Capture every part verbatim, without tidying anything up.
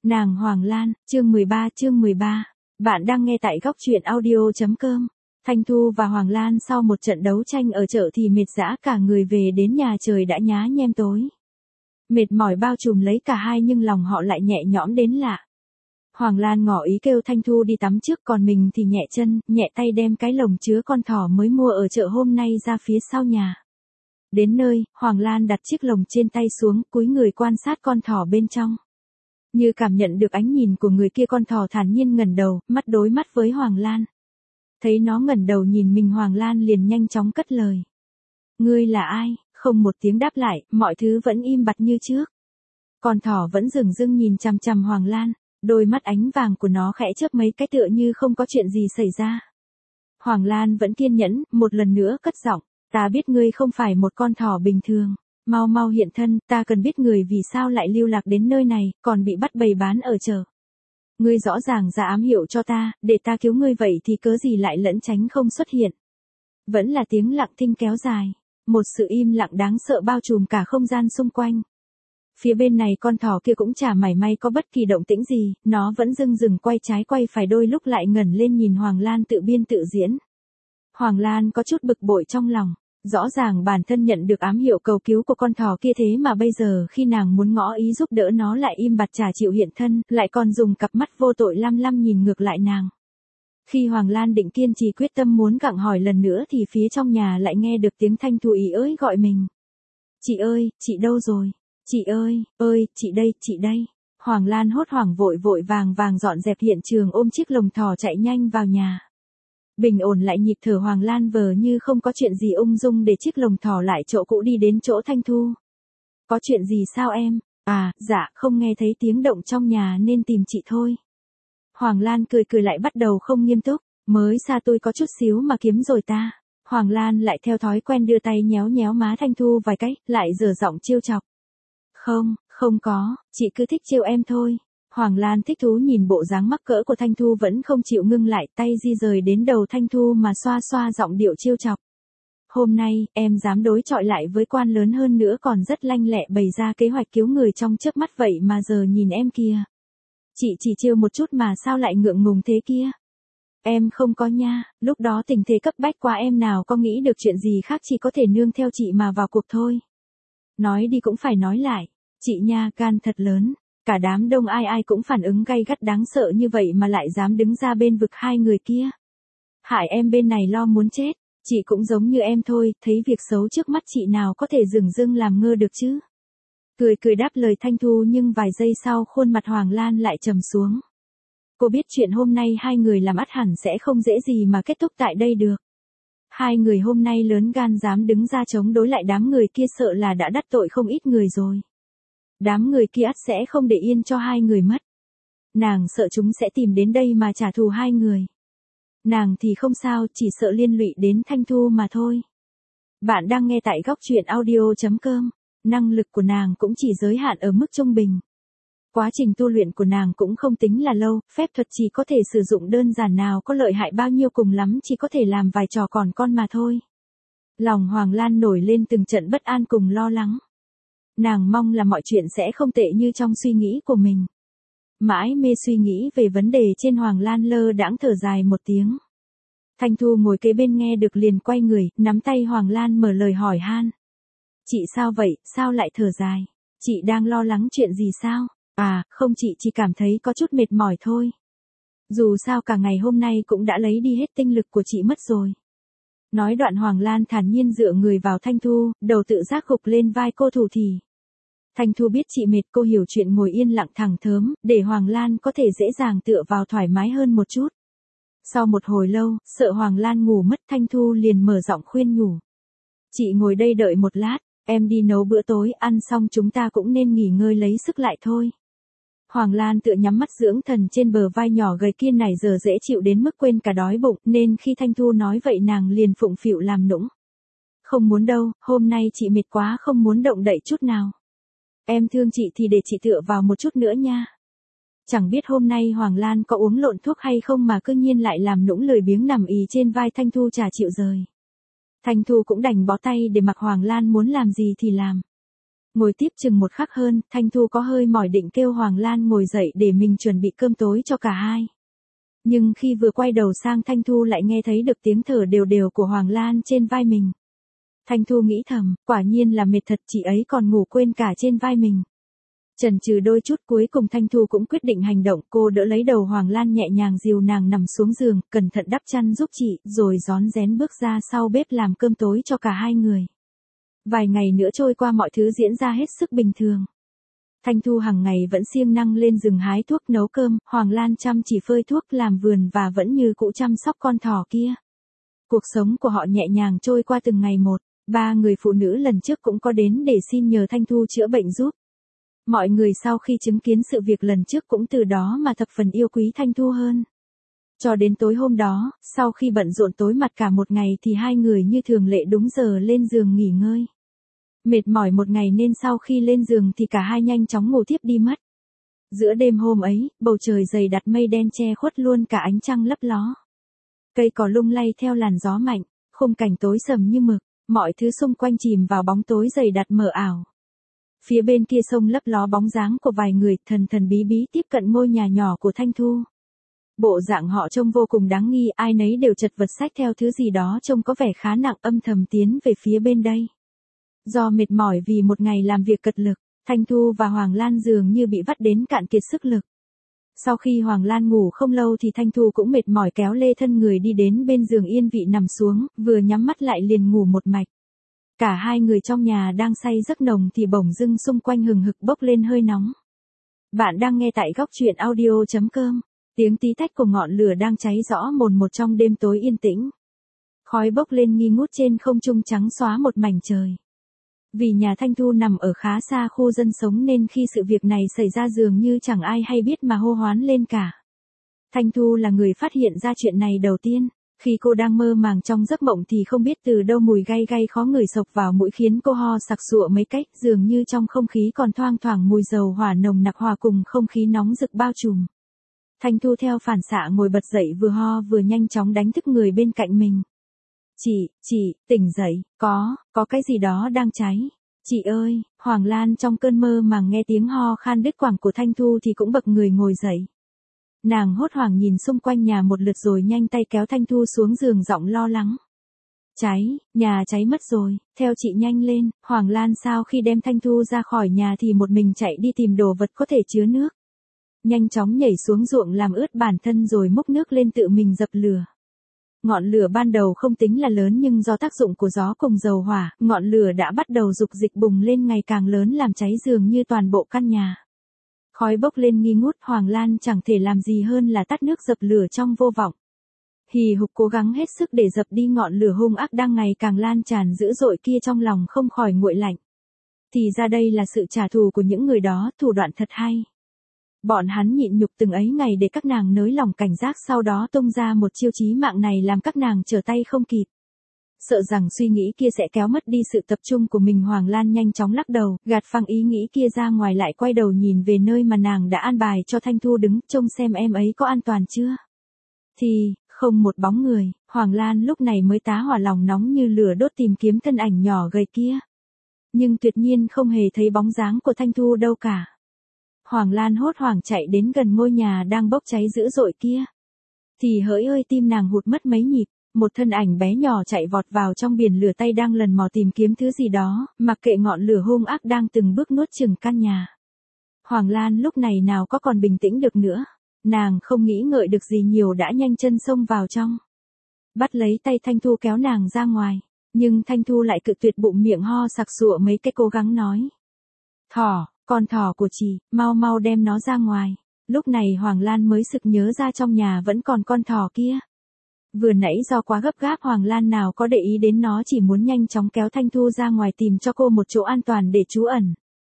Nàng Hoàng Lan, chương mười ba chương mười ba. Bạn đang nghe tại góc truyện audio.com. Thanh Thu và Hoàng Lan sau một trận đấu tranh ở chợ thì mệt dã cả người về đến nhà trời đã nhá nhem tối. Mệt mỏi bao trùm lấy cả hai nhưng lòng họ lại nhẹ nhõm đến lạ. Hoàng Lan ngỏ ý kêu Thanh Thu đi tắm trước còn mình thì nhẹ chân, nhẹ tay đem cái lồng chứa con thỏ mới mua ở chợ hôm nay ra phía sau nhà. Đến nơi, Hoàng Lan đặt chiếc lồng trên tay xuống, cúi người quan sát con thỏ bên trong. Như cảm nhận được ánh nhìn của người kia con thỏ thản nhiên ngẩng đầu, mắt đối mắt với Hoàng Lan. Thấy nó ngẩng đầu nhìn mình Hoàng Lan liền nhanh chóng cất lời. Ngươi là ai? Không một tiếng đáp lại, mọi thứ vẫn im bặt như trước. Con thỏ vẫn dửng dưng nhìn chằm chằm Hoàng Lan, đôi mắt ánh vàng của nó khẽ chớp mấy cái tựa như không có chuyện gì xảy ra. Hoàng Lan vẫn kiên nhẫn, một lần nữa cất giọng, ta biết ngươi không phải một con thỏ bình thường. Mau mau hiện thân, ta cần biết người vì sao lại lưu lạc đến nơi này, còn bị bắt bày bán ở chợ. Ngươi rõ ràng ra ám hiệu cho ta, để ta cứu ngươi vậy thì cớ gì lại lẫn tránh không xuất hiện. Vẫn là tiếng lặng thinh kéo dài, một sự im lặng đáng sợ bao trùm cả không gian xung quanh. Phía bên này con thỏ kia cũng chả mảy may có bất kỳ động tĩnh gì, nó vẫn dưng dừng quay trái quay phải đôi lúc lại ngẩng lên nhìn Hoàng Lan tự biên tự diễn. Hoàng Lan có chút bực bội trong lòng. Rõ ràng bản thân nhận được ám hiệu cầu cứu của con thỏ kia thế mà bây giờ khi nàng muốn ngỏ ý giúp đỡ nó lại im bặt chả chịu hiện thân, lại còn dùng cặp mắt vô tội lăm lăm nhìn ngược lại nàng. Khi Hoàng Lan định kiên trì quyết tâm muốn gặng hỏi lần nữa thì phía trong nhà lại nghe được tiếng Thanh Thu ý ới gọi mình. Chị ơi, chị đâu rồi? Chị ơi, ơi, chị đây, chị đây. Hoàng Lan hốt hoảng vội vội vàng vàng dọn dẹp hiện trường ôm chiếc lồng thỏ chạy nhanh vào nhà. Bình ổn lại nhịp thở Hoàng Lan vờ như không có chuyện gì ung dung để chiếc lồng thỏ lại chỗ cũ đi đến chỗ Thanh Thu. Có chuyện gì sao em? À, dạ, không nghe thấy tiếng động trong nhà nên tìm chị thôi. Hoàng Lan cười cười lại bắt đầu không nghiêm túc, mới xa tôi có chút xíu mà kiếm rồi ta. Hoàng Lan lại theo thói quen đưa tay nhéo nhéo má Thanh Thu vài cái, lại dở giọng trêu chọc. Không, không có, chị cứ thích trêu em thôi. Hoàng Lan thích thú nhìn bộ dáng mắc cỡ của Thanh Thu vẫn không chịu ngưng lại, tay di rời đến đầu Thanh Thu mà xoa xoa giọng điệu trêu chọc. Hôm nay, em dám đối chọi lại với quan lớn hơn nữa còn rất lanh lẹ bày ra kế hoạch cứu người trong chớp mắt vậy mà giờ nhìn em kìa. Chị chỉ trêu một chút mà sao lại ngượng ngùng thế kia? Em không có nha, lúc đó tình thế cấp bách quá em nào có nghĩ được chuyện gì khác chỉ có thể nương theo chị mà vào cuộc thôi. Nói đi cũng phải nói lại, chị nha gan thật lớn. Cả đám đông ai ai cũng phản ứng gay gắt đáng sợ như vậy mà lại dám đứng ra bên vực hai người kia. Hại em bên này lo muốn chết, chị cũng giống như em thôi, thấy việc xấu trước mắt chị nào có thể dửng dưng làm ngơ được chứ. Cười cười đáp lời Thanh Thu nhưng vài giây sau khuôn mặt Hoàng Lan lại trầm xuống. Cô biết chuyện hôm nay hai người làm ắt hẳn sẽ không dễ gì mà kết thúc tại đây được. Hai người hôm nay lớn gan dám đứng ra chống đối lại đám người kia sợ là đã đắc tội không ít người rồi. Đám người kia ắt sẽ không để yên cho hai người mất. Nàng sợ chúng sẽ tìm đến đây mà trả thù hai người. Nàng thì không sao, chỉ sợ liên lụy đến Thanh Thu mà thôi. Bạn đang nghe tại góc truyện audio.com. Năng lực của nàng cũng chỉ giới hạn ở mức trung bình. Quá trình tu luyện của nàng cũng không tính là lâu, phép thuật chỉ có thể sử dụng đơn giản nào có lợi hại bao nhiêu cùng lắm chỉ có thể làm vài trò còn con mà thôi. Lòng Hoàng Lan nổi lên từng trận bất an cùng lo lắng. Nàng mong là mọi chuyện sẽ không tệ như trong suy nghĩ của mình. Mãi mê suy nghĩ về vấn đề trên Hoàng Lan lơ đãng thở dài một tiếng. Thanh Thu ngồi kế bên nghe được liền quay người, nắm tay Hoàng Lan mở lời hỏi han. Chị sao vậy, sao lại thở dài? Chị đang lo lắng chuyện gì sao? À, không chị chỉ cảm thấy có chút mệt mỏi thôi. Dù sao cả ngày hôm nay cũng đã lấy đi hết tinh lực của chị mất rồi. Nói đoạn Hoàng Lan thản nhiên dựa người vào Thanh Thu, đầu tự giác gục lên vai cô thủ thỉ. Thanh Thu biết chị mệt cô hiểu chuyện ngồi yên lặng thẳng thớm, để Hoàng Lan có thể dễ dàng tựa vào thoải mái hơn một chút. Sau một hồi lâu, sợ Hoàng Lan ngủ mất Thanh Thu liền mở giọng khuyên nhủ. Chị ngồi đây đợi một lát, em đi nấu bữa tối, ăn xong chúng ta cũng nên nghỉ ngơi lấy sức lại thôi. Hoàng Lan tựa nhắm mắt dưỡng thần trên bờ vai nhỏ gầy kia này giờ dễ chịu đến mức quên cả đói bụng nên khi Thanh Thu nói vậy nàng liền phụng phịu làm nũng. Không muốn đâu, hôm nay chị mệt quá không muốn động đậy chút nào. Em thương chị thì để chị tựa vào một chút nữa nha. Chẳng biết hôm nay Hoàng Lan có uống lộn thuốc hay không mà cứ nhiên lại làm nũng lười biếng nằm ì trên vai Thanh Thu chả chịu rời. Thanh Thu cũng đành bó tay để mặc Hoàng Lan muốn làm gì thì làm. Ngồi tiếp chừng một khắc hơn, Thanh Thu có hơi mỏi định kêu Hoàng Lan ngồi dậy để mình chuẩn bị cơm tối cho cả hai. Nhưng khi vừa quay đầu sang Thanh Thu lại nghe thấy được tiếng thở đều đều của Hoàng Lan trên vai mình. Thanh Thu nghĩ thầm, quả nhiên là mệt thật, chị ấy còn ngủ quên cả trên vai mình. Chần chừ đôi chút cuối cùng Thanh Thu cũng quyết định hành động, cô đỡ lấy đầu Hoàng Lan nhẹ nhàng dìu nàng nằm xuống giường, cẩn thận đắp chăn giúp chị, rồi rón rén bước ra sau bếp làm cơm tối cho cả hai người. Vài ngày nữa trôi qua mọi thứ diễn ra hết sức bình thường. Thanh Thu hàng ngày vẫn siêng năng lên rừng hái thuốc nấu cơm, Hoàng Lan chăm chỉ phơi thuốc làm vườn và vẫn như cũ chăm sóc con thỏ kia. Cuộc sống của họ nhẹ nhàng trôi qua từng ngày một, ba người phụ nữ lần trước cũng có đến để xin nhờ Thanh Thu chữa bệnh giúp. Mọi người sau khi chứng kiến sự việc lần trước cũng từ đó mà thập phần yêu quý Thanh Thu hơn. Cho đến tối hôm đó, sau khi bận rộn tối mặt cả một ngày thì hai người như thường lệ đúng giờ lên giường nghỉ ngơi. Mệt mỏi một ngày nên sau khi lên giường thì cả hai nhanh chóng ngủ thiếp đi mất. Giữa đêm hôm ấy, bầu trời dày đặc mây đen che khuất luôn cả ánh trăng lấp ló. Cây cỏ lung lay theo làn gió mạnh, khung cảnh tối sầm như mực, mọi thứ xung quanh chìm vào bóng tối dày đặc mờ ảo. Phía bên kia sông lấp ló bóng dáng của vài người thần thần bí bí tiếp cận ngôi nhà nhỏ của Thanh Thu. Bộ dạng họ trông vô cùng đáng nghi, ai nấy đều chật vật xách theo thứ gì đó trông có vẻ khá nặng âm thầm tiến về phía bên đây. Do mệt mỏi vì một ngày làm việc cật lực, Thanh Thu và Hoàng Lan dường như bị vắt đến cạn kiệt sức lực. Sau khi Hoàng Lan ngủ không lâu thì Thanh Thu cũng mệt mỏi kéo lê thân người đi đến bên giường yên vị nằm xuống, vừa nhắm mắt lại liền ngủ một mạch. Cả hai người trong nhà đang say giấc nồng thì bỗng dưng xung quanh hừng hực bốc lên hơi nóng. Bạn đang nghe tại góc truyện audio chấm com. Tiếng tí tách của ngọn lửa đang cháy rõ mồn một trong đêm tối yên tĩnh. Khói bốc lên nghi ngút trên không trung trắng xóa một mảnh trời. Vì nhà Thanh Thu nằm ở khá xa khu dân sống nên khi sự việc này xảy ra dường như chẳng ai hay biết mà hô hoán lên cả. Thanh Thu là người phát hiện ra chuyện này đầu tiên. Khi cô đang mơ màng trong giấc mộng thì không biết từ đâu mùi gay gay khó ngửi xộc vào mũi khiến cô ho sặc sụa mấy cách, dường như trong không khí còn thoang thoảng mùi dầu hỏa nồng nặc hòa cùng không khí nóng rực bao trùm. Thanh Thu theo phản xạ ngồi bật dậy vừa ho vừa nhanh chóng đánh thức người bên cạnh mình. Chị, chị, tỉnh dậy, có, có cái gì đó đang cháy. Chị ơi, Hoàng Lan trong cơn mơ màng nghe tiếng ho khan đứt quãng của Thanh Thu thì cũng bật người ngồi dậy. Nàng hốt hoảng nhìn xung quanh nhà một lượt rồi nhanh tay kéo Thanh Thu xuống giường giọng lo lắng. Cháy, nhà cháy mất rồi, theo chị nhanh lên. Hoàng Lan sau khi đem Thanh Thu ra khỏi nhà thì một mình chạy đi tìm đồ vật có thể chứa nước. Nhanh chóng nhảy xuống ruộng làm ướt bản thân rồi múc nước lên tự mình dập lửa. Ngọn lửa ban đầu không tính là lớn nhưng do tác dụng của gió cùng dầu hỏa, ngọn lửa đã bắt đầu dục dịch bùng lên ngày càng lớn làm cháy dường như toàn bộ căn nhà. Khói bốc lên nghi ngút, Hoàng Lan chẳng thể làm gì hơn là tắt nước dập lửa trong vô vọng. Hì hục cố gắng hết sức để dập đi ngọn lửa hung ác đang ngày càng lan tràn dữ dội kia trong lòng không khỏi nguội lạnh. Thì ra đây là sự trả thù của những người đó, thủ đoạn thật hay. Bọn hắn nhịn nhục từng ấy ngày để các nàng nới lòng cảnh giác sau đó tung ra một chiêu chí mạng này làm các nàng trở tay không kịp. Sợ rằng suy nghĩ kia sẽ kéo mất đi sự tập trung của mình, Hoàng Lan nhanh chóng lắc đầu, gạt phăng ý nghĩ kia ra ngoài lại quay đầu nhìn về nơi mà nàng đã an bài cho Thanh Thu đứng, trông xem em ấy có an toàn chưa. Thì, không một bóng người, Hoàng Lan lúc này mới tá hỏa lòng nóng như lửa đốt tìm kiếm thân ảnh nhỏ gầy kia. Nhưng tuyệt nhiên không hề thấy bóng dáng của Thanh Thu đâu cả. Hoàng Lan hốt hoảng chạy đến gần ngôi nhà đang bốc cháy dữ dội kia. Thì hỡi ơi tim nàng hụt mất mấy nhịp. Một thân ảnh bé nhỏ chạy vọt vào trong biển lửa tay đang lần mò tìm kiếm thứ gì đó, mặc kệ ngọn lửa hung ác đang từng bước nuốt chửng căn nhà. Hoàng Lan lúc này nào có còn bình tĩnh được nữa, nàng không nghĩ ngợi được gì nhiều đã nhanh chân xông vào trong. Bắt lấy tay Thanh Thu kéo nàng ra ngoài, nhưng Thanh Thu lại cự tuyệt bụng miệng ho sặc sụa mấy cái cố gắng nói. Thỏ, con thỏ của chị, mau mau đem nó ra ngoài. Lúc này Hoàng Lan mới sực nhớ ra trong nhà vẫn còn con thỏ kia. Vừa nãy do quá gấp gáp Hoàng Lan nào có để ý đến nó, chỉ muốn nhanh chóng kéo Thanh Thu ra ngoài tìm cho cô một chỗ an toàn để trú ẩn.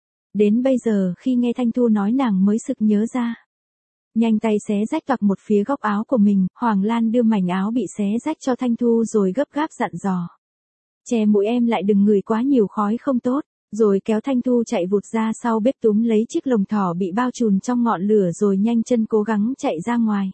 Đến bây giờ khi nghe Thanh Thu nói nàng mới sực nhớ ra. Nhanh tay xé rách toạc một phía góc áo của mình, Hoàng Lan đưa mảnh áo bị xé rách cho Thanh Thu rồi gấp gáp dặn dò. Che mũi em lại đừng ngửi quá nhiều khói không tốt, rồi kéo Thanh Thu chạy vụt ra sau bếp túm lấy chiếc lồng thỏ bị bao trùm trong ngọn lửa rồi nhanh chân cố gắng chạy ra ngoài.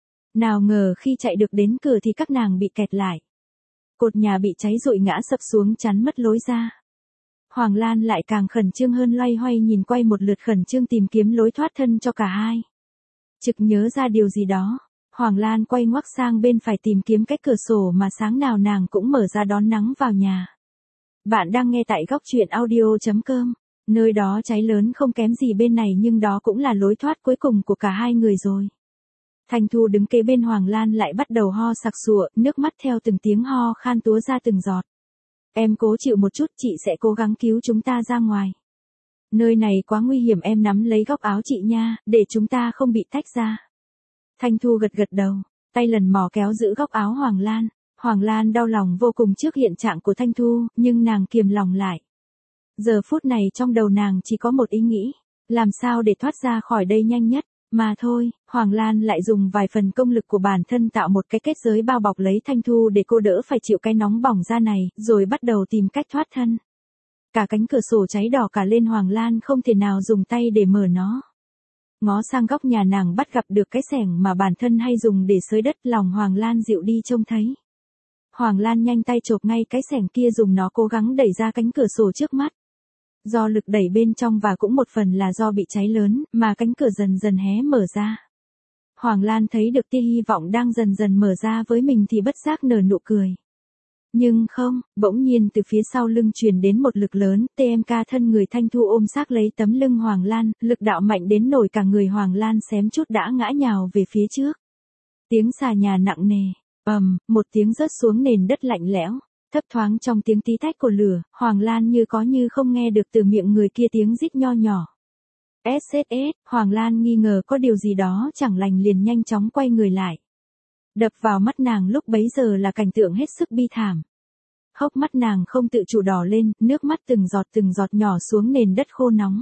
Nào ngờ khi chạy được đến cửa thì các nàng bị kẹt lại. Cột nhà bị cháy rụi ngã sập xuống chắn mất lối ra. Hoàng Lan lại càng khẩn trương hơn, loay hoay nhìn quay một lượt khẩn trương tìm kiếm lối thoát thân cho cả hai. Trực nhớ ra điều gì đó, Hoàng Lan quay ngoắc sang bên phải tìm kiếm cái cửa sổ mà sáng nào nàng cũng mở ra đón nắng vào nhà. Bạn đang nghe tại góc truyện audio.com, nơi đó cháy lớn không kém gì bên này nhưng đó cũng là lối thoát cuối cùng của cả hai người rồi. Thanh Thu đứng kế bên Hoàng Lan lại bắt đầu ho sặc sụa, nước mắt theo từng tiếng ho khan túa ra từng giọt. Em cố chịu một chút, chị sẽ cố gắng cứu chúng ta ra ngoài. Nơi này quá nguy hiểm, em nắm lấy góc áo chị nha, để chúng ta không bị tách ra. Thanh Thu gật gật đầu, tay lần mò kéo giữ góc áo Hoàng Lan. Hoàng Lan đau lòng vô cùng trước hiện trạng của Thanh Thu, nhưng nàng kiềm lòng lại. Giờ phút này trong đầu nàng chỉ có một ý nghĩ, làm sao để thoát ra khỏi đây nhanh nhất. Mà thôi, Hoàng Lan lại dùng vài phần công lực của bản thân tạo một cái kết giới bao bọc lấy Thanh Thu để cô đỡ phải chịu cái nóng bỏng da này, rồi bắt đầu tìm cách thoát thân. Cả cánh cửa sổ cháy đỏ cả lên, Hoàng Lan không thể nào dùng tay để mở nó. Ngó sang góc nhà nàng bắt gặp được cái xẻng mà bản thân hay dùng để xới đất, lòng Hoàng Lan dịu đi trông thấy. Hoàng Lan nhanh tay chộp ngay cái xẻng kia, dùng nó cố gắng đẩy ra cánh cửa sổ trước mắt. Do lực đẩy bên trong và cũng một phần là do bị cháy lớn, mà cánh cửa dần dần hé mở ra. Hoàng Lan thấy được tia hy vọng đang dần dần mở ra với mình thì bất giác nở nụ cười. Nhưng không, bỗng nhiên từ phía sau lưng truyền đến một lực lớn, tê em ca thân người Thanh Thu ôm xác lấy tấm lưng Hoàng Lan, lực đạo mạnh đến nổi cả người Hoàng Lan xém chút đã ngã nhào về phía trước. Tiếng xà nhà nặng nề, ầm, một tiếng rớt xuống nền đất lạnh lẽo. Thấp thoáng trong tiếng tí tách của lửa, Hoàng Lan như có như không nghe được từ miệng người kia tiếng rít nho nhỏ. ét ét ét, Hoàng Lan nghi ngờ có điều gì đó chẳng lành liền nhanh chóng quay người lại. Đập vào mắt nàng lúc bấy giờ là cảnh tượng hết sức bi thảm. Hốc mắt nàng không tự chủ đỏ lên, nước mắt từng giọt từng giọt nhỏ xuống nền đất khô nóng.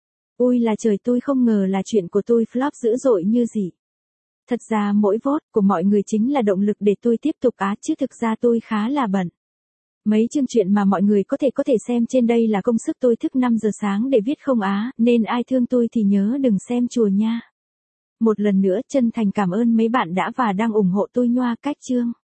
Ôi là trời, tôi không ngờ là chuyện của tôi flop dữ dội như gì. Thật ra mỗi vote của mọi người chính là động lực để tôi tiếp tục á, chứ thực ra tôi khá là bận. Mấy chương chuyện mà mọi người có thể có thể xem trên đây là công sức tôi thức năm giờ sáng để viết không á, nên ai thương tôi thì nhớ đừng xem chùa nha. Một lần nữa chân thành cảm ơn mấy bạn đã và đang ủng hộ tôi. Nhoa cách chương.